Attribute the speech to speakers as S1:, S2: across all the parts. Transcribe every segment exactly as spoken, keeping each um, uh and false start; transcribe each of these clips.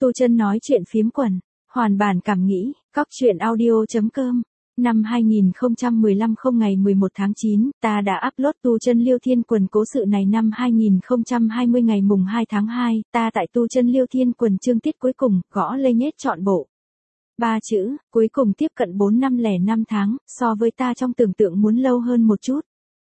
S1: Tu Chân nói chuyện phiếm quần, hoàn bản cảm nghĩ, cóc truyện audio.com. Năm hai nghìn không trăm mười lăm không ngày mười một tháng chín, ta đã upload Tu Chân Liêu Thiên Quần cố sự này. Năm hai nghìn không trăm hai mươi ngày mùng hai tháng hai, ta tại Tu Chân Liêu Thiên Quần chương tiết cuối cùng, gõ lê nhết trọn bộ. Ba chữ, cuối cùng tiếp cận bốn năm lẻ năm tháng, so với ta trong tưởng tượng muốn lâu hơn một chút.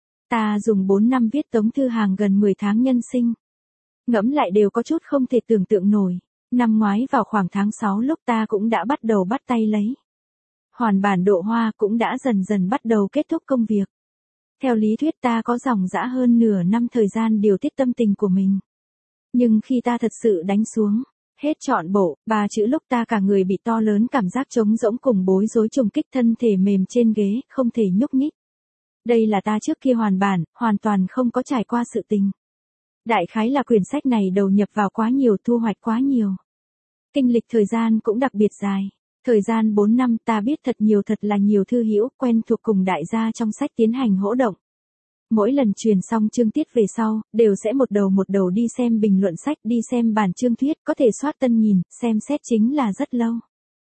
S1: Ta dùng bốn năm viết Tống Thư Hàng gần mười tháng nhân sinh. Ngẫm lại đều có chút không thể tưởng tượng nổi. Năm ngoái vào khoảng tháng sáu lúc ta cũng đã bắt đầu bắt tay lấy. Hoàn bản độ hoa cũng đã dần dần bắt đầu kết thúc công việc. Theo lý thuyết ta có dòng dã hơn nửa năm thời gian điều tiết tâm tình của mình. Nhưng khi ta thật sự đánh xuống, hết trọn bộ, ba chữ lúc ta cả người bị to lớn cảm giác trống rỗng cùng bối rối trùng kích thân thể mềm trên ghế, không thể nhúc nhích. Đây là ta trước kia hoàn bản, hoàn toàn không có trải qua sự tình. Đại khái là quyển sách này đầu nhập vào quá nhiều, thu hoạch quá nhiều. Kinh lịch thời gian cũng đặc biệt dài. Thời gian bốn năm ta biết thật nhiều thật là nhiều thư hữu quen thuộc cùng đại gia trong sách tiến hành hỗ động. Mỗi lần truyền xong chương tiết về sau, đều sẽ một đầu một đầu đi xem bình luận sách, đi xem bản chương thuyết, có thể soát tân nhìn, xem xét chính là rất lâu.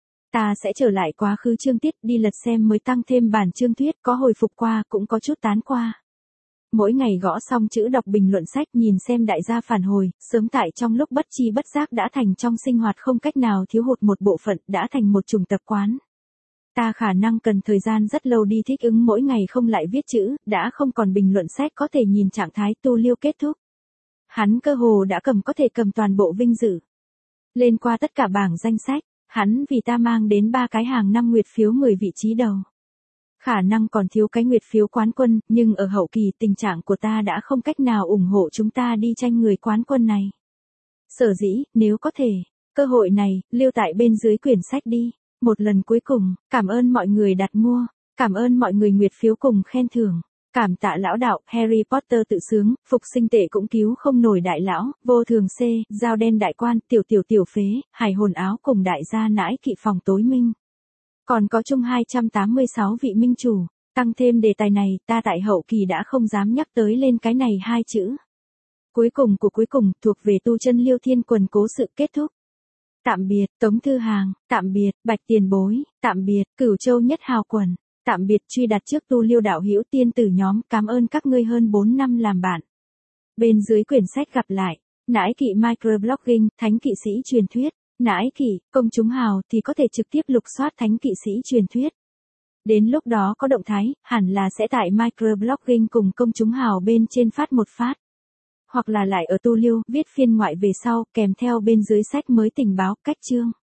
S1: Ta sẽ trở lại quá khứ chương tiết, đi lật xem mới tăng thêm bản chương thuyết, có hồi phục qua, cũng có chút tán qua. Mỗi ngày gõ xong chữ đọc bình luận sách, nhìn xem đại gia phản hồi, sớm tại trong lúc bất chi bất giác đã thành trong sinh hoạt không cách nào thiếu hụt một bộ phận, đã thành một chủng tập quán. Ta khả năng cần thời gian rất lâu đi thích ứng mỗi ngày không lại viết chữ, đã không còn bình luận sách có thể nhìn trạng thái tu liêu kết thúc. Hắn cơ hồ đã cầm có thể cầm toàn bộ vinh dự. Lên qua tất cả bảng danh sách, hắn vì ta mang đến ba cái hàng năm nguyệt phiếu mười vị trí đầu. Khả năng còn thiếu cái nguyệt phiếu quán quân, nhưng ở hậu kỳ tình trạng của ta đã không cách nào ủng hộ chúng ta đi tranh người quán quân này. Sở dĩ, nếu có thể, cơ hội này, lưu tại bên dưới quyển sách đi. Một lần cuối cùng, cảm ơn mọi người đặt mua, cảm ơn mọi người nguyệt phiếu cùng khen thưởng. Cảm tạ lão đạo, Harry Potter tự sướng, phục sinh tệ cũng cứu không nổi đại lão, vô thường C, dao đen đại quan, tiểu tiểu tiểu phế, hải hồn áo cùng đại gia nãi kỵ phòng tối minh. Còn có chung hai trăm tám mươi sáu vị minh chủ, tăng thêm đề tài này, ta tại hậu kỳ đã không dám nhắc tới lên cái này hai chữ. Cuối cùng của cuối cùng, thuộc về Tu Chân Liêu Thiên Quần cố sự kết thúc. Tạm biệt, Tống Thư Hàng, tạm biệt, Bạch Tiền Bối, tạm biệt, Cửu Châu Nhất Hào Quần, tạm biệt, truy đặt trước tu liêu đạo hữu tiên tử nhóm, cảm ơn các ngươi hơn bốn năm làm bạn. Bên dưới quyển sách gặp lại, nãi kỵ microblogging, thánh kỵ sĩ truyền thuyết. Nãi kỵ, công chúng hào thì có thể trực tiếp lục soát thánh kỵ sĩ truyền thuyết. Đến lúc đó có động thái, hẳn là sẽ tại microblogging cùng công chúng hào bên trên phát một phát. Hoặc là lại ở tu liêu, viết phiên ngoại về sau, kèm theo bên dưới sách mới tình báo, cách chương.